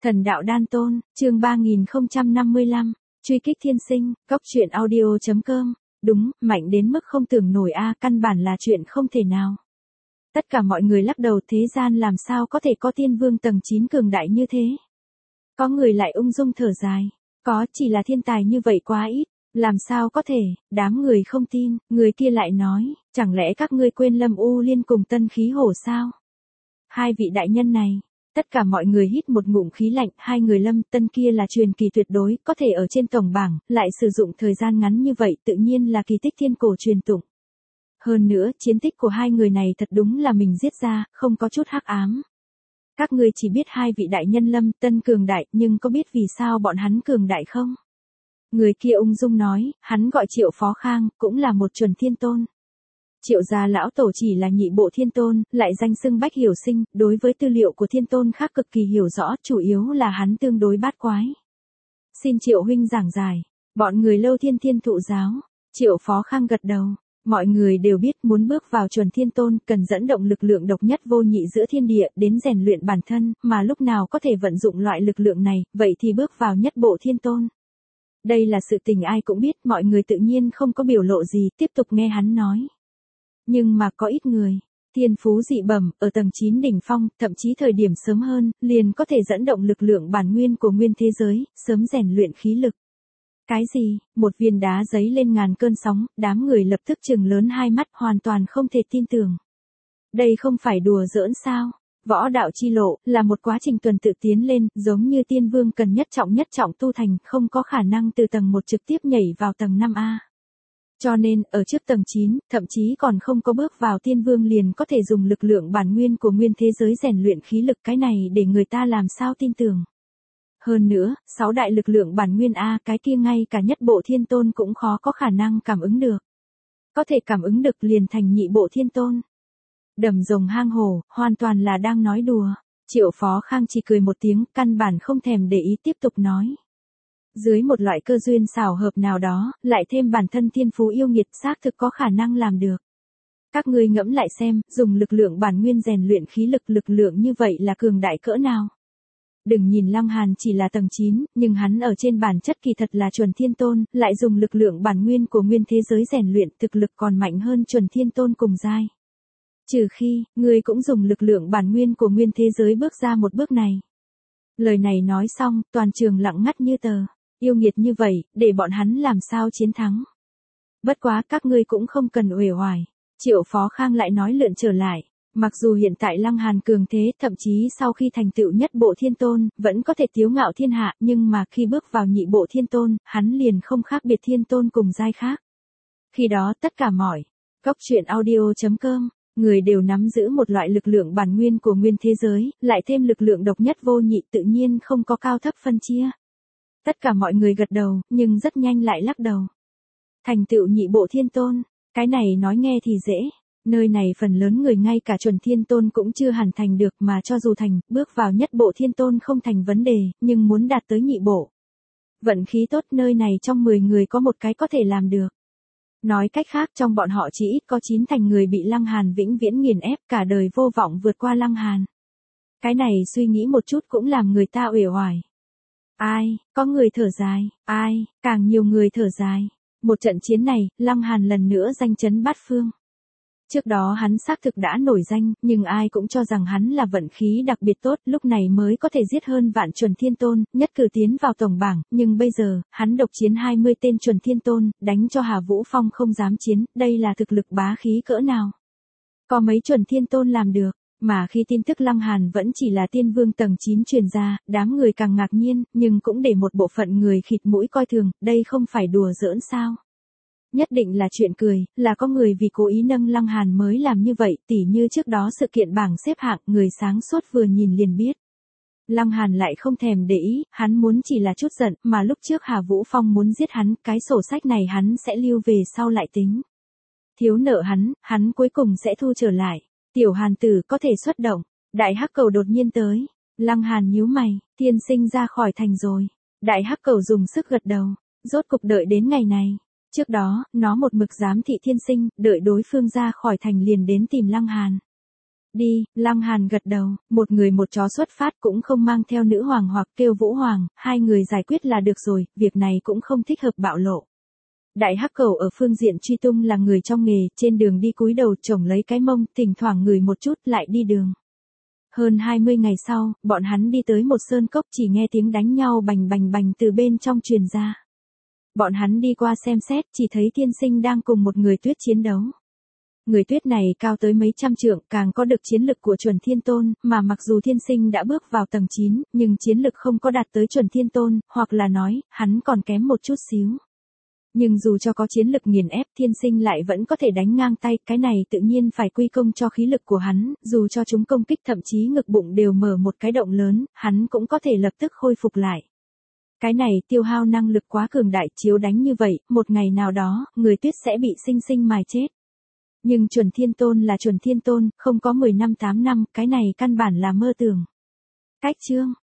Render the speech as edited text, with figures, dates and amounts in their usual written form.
Thần đạo đan tôn, chương 3055, truy kích thiên sinh, góc truyện audio.com. Đúng, mạnh đến mức không tưởng nổi căn bản là chuyện không thể nào. Tất cả mọi người lắc đầu, thế gian làm sao có thể có tiên vương tầng 9 cường đại như thế. Có người lại ung dung thở dài, có, chỉ là thiên tài như vậy quá ít, làm sao có thể, đám người không tin, người kia lại nói, chẳng lẽ các ngươi quên Lâm U Liên cùng Tân Khí Hổ sao? Hai vị đại nhân này. Tất cả mọi người hít một ngụm khí lạnh, hai người Lâm Tân kia là truyền kỳ tuyệt đối, có thể ở trên tổng bảng, lại sử dụng thời gian ngắn như vậy tự nhiên là kỳ tích thiên cổ truyền tụng. Hơn nữa, chiến tích của hai người này thật đúng là mình giết ra, không có chút hắc ám. Các ngươi chỉ biết hai vị đại nhân Lâm Tân cường đại, nhưng có biết vì sao bọn hắn cường đại không? Người kia ung dung nói, hắn gọi Triệu Phó Khang, cũng là một chuẩn thiên tôn. Triệu gia lão tổ chỉ là nhị bộ thiên tôn, lại danh xưng bách hiểu sinh, đối với tư liệu của thiên tôn khác cực kỳ hiểu rõ, chủ yếu là hắn tương đối bát quái. Xin Triệu huynh giảng giải, bọn người Lâu Thiên Thiên thụ giáo. Triệu Phó Khang gật đầu, mọi người đều biết muốn bước vào chuẩn thiên tôn cần dẫn động lực lượng độc nhất vô nhị giữa thiên địa đến rèn luyện bản thân, mà lúc nào có thể vận dụng loại lực lượng này, vậy thì bước vào nhất bộ thiên tôn. Đây là sự tình ai cũng biết, mọi người tự nhiên không có biểu lộ gì, tiếp tục nghe hắn nói. Nhưng mà có ít người, thiên phú dị bẩm, ở tầng 9 đỉnh phong, thậm chí thời điểm sớm hơn, liền có thể dẫn động lực lượng bản nguyên của nguyên thế giới, sớm rèn luyện khí lực. Cái gì? Một viên đá giấy lên ngàn cơn sóng, đám người lập tức trừng lớn hai mắt, hoàn toàn không thể tin tưởng. Đây không phải đùa giỡn sao? Võ đạo chi lộ, là một quá trình tuần tự tiến lên, giống như tiên vương cần nhất trọng tu thành, không có khả năng từ tầng 1 trực tiếp nhảy vào tầng 5A. Cho nên, ở trước tầng 9, thậm chí còn không có bước vào tiên vương liền có thể dùng lực lượng bản nguyên của nguyên thế giới rèn luyện khí lực, cái này để người ta làm sao tin tưởng. Hơn nữa, 6 đại lực lượng bản nguyên cái kia ngay cả nhất bộ thiên tôn cũng khó có khả năng cảm ứng được. Có thể cảm ứng được liền thành nhị bộ thiên tôn. Đầm rồng hang hổ, hoàn toàn là đang nói đùa. Triệu Phó Khang chỉ cười một tiếng, căn bản không thèm để ý, tiếp tục nói. Dưới một loại cơ duyên xảo hợp nào đó, lại thêm bản thân thiên phú yêu nghiệt, xác thực có khả năng làm được. Các ngươi ngẫm lại xem, dùng lực lượng bản nguyên rèn luyện khí lực, lực lượng như vậy là cường đại cỡ nào. Đừng nhìn Lăng Hàn chỉ là tầng 9, nhưng hắn ở trên bản chất kỳ thật là chuẩn thiên tôn, lại dùng lực lượng bản nguyên của nguyên thế giới rèn luyện, thực lực còn mạnh hơn chuẩn thiên tôn cùng giai. Trừ khi, ngươi cũng dùng lực lượng bản nguyên của nguyên thế giới bước ra một bước này. Lời này nói xong, toàn trường lặng ngắt như tờ. Yêu nghiệt như vậy, để bọn hắn làm sao chiến thắng. Bất quá các ngươi cũng không cần uể oải. Triệu Phó Khang lại nói lượn trở lại. Mặc dù hiện tại Lăng Hàn cường thế, thậm chí sau khi thành tựu nhất bộ thiên tôn, vẫn có thể tiếu ngạo thiên hạ, nhưng mà khi bước vào nhị bộ thiên tôn, hắn liền không khác biệt thiên tôn cùng giai khác. Khi đó tất cả mọi góc truyện audio.com, người đều nắm giữ một loại lực lượng bản nguyên của nguyên thế giới, lại thêm lực lượng độc nhất vô nhị, tự nhiên không có cao thấp phân chia. Tất cả mọi người gật đầu, nhưng rất nhanh lại lắc đầu. Thành tựu nhị bộ thiên tôn, cái này nói nghe thì dễ, nơi này phần lớn người ngay cả chuẩn thiên tôn cũng chưa hẳn thành được, mà cho dù thành, bước vào nhất bộ thiên tôn không thành vấn đề, nhưng muốn đạt tới nhị bộ. Vận khí tốt, nơi này trong 10 người có một cái có thể làm được. Nói cách khác, trong bọn họ chỉ ít có 9 thành người bị Lăng Hàn vĩnh viễn nghiền ép, cả đời vô vọng vượt qua Lăng Hàn. Cái này suy nghĩ một chút cũng làm người ta uể oải. Có người thở dài, càng nhiều người thở dài. Một trận chiến này, Lăng Hàn lần nữa danh chấn bát phương. Trước đó hắn xác thực đã nổi danh, nhưng ai cũng cho rằng hắn là vận khí đặc biệt tốt, lúc này mới có thể giết hơn vạn chuẩn thiên tôn, nhất cử tiến vào tổng bảng, nhưng bây giờ, hắn độc chiến 20 tên chuẩn thiên tôn, đánh cho Hà Vũ Phong không dám chiến, đây là thực lực bá khí cỡ nào. Có mấy chuẩn thiên tôn làm được. Mà khi tin tức Lăng Hàn vẫn chỉ là tiên vương tầng 9 truyền ra, đám người càng ngạc nhiên, nhưng cũng để một bộ phận người khịt mũi coi thường, đây không phải đùa giỡn sao. Nhất định là chuyện cười, là có người vì cố ý nâng Lăng Hàn mới làm như vậy, tỉ như trước đó sự kiện bảng xếp hạng, người sáng suốt vừa nhìn liền biết. Lăng Hàn lại không thèm để ý, hắn muốn chỉ là chút giận, mà lúc trước Hà Vũ Phong muốn giết hắn, cái sổ sách này hắn sẽ lưu về sau lại tính. Thiếu nợ hắn cuối cùng sẽ thu trở lại. Tiểu Hàn tử có thể xuất động, đại hắc cầu đột nhiên tới. Lăng Hàn nhíu mày, tiên sinh ra khỏi thành rồi. Đại hắc cầu dùng sức gật đầu, rốt cục đợi đến ngày này. Trước đó, nó một mực giám thị thiên sinh, đợi đối phương ra khỏi thành liền đến tìm Lăng Hàn. Đi, Lăng Hàn gật đầu, một người một chó xuất phát cũng không mang theo nữ hoàng hoặc kêu Vũ Hoàng, hai người giải quyết là được rồi, việc này cũng không thích hợp bạo lộ. Đại hắc cầu ở phương diện truy tung là người trong nghề, trên đường đi cúi đầu chổng lấy cái mông, thỉnh thoảng ngửi một chút lại đi đường. Hơn 20 ngày sau, bọn hắn đi tới một sơn cốc chỉ nghe tiếng đánh nhau bành bành bành từ bên trong truyền ra. Bọn hắn đi qua xem xét chỉ thấy tiên sinh đang cùng một người tuyết chiến đấu. Người tuyết này cao tới mấy trăm trượng, càng có được chiến lực của chuẩn thiên tôn, mà mặc dù thiên sinh đã bước vào tầng 9, nhưng chiến lực không có đạt tới chuẩn thiên tôn, hoặc là nói, hắn còn kém một chút xíu. Nhưng dù cho có chiến lực nghiền ép, thiên sinh lại vẫn có thể đánh ngang tay, cái này tự nhiên phải quy công cho khí lực của hắn, dù cho chúng công kích thậm chí ngực bụng đều mở một cái động lớn, hắn cũng có thể lập tức khôi phục lại. Cái này tiêu hao năng lực quá cường đại, chiếu đánh như vậy, một ngày nào đó, người tuyết sẽ bị sinh sinh mài chết. Nhưng chuẩn thiên tôn là chuẩn thiên tôn, không có 10 năm 8 năm, cái này căn bản là mơ tưởng. Cách chương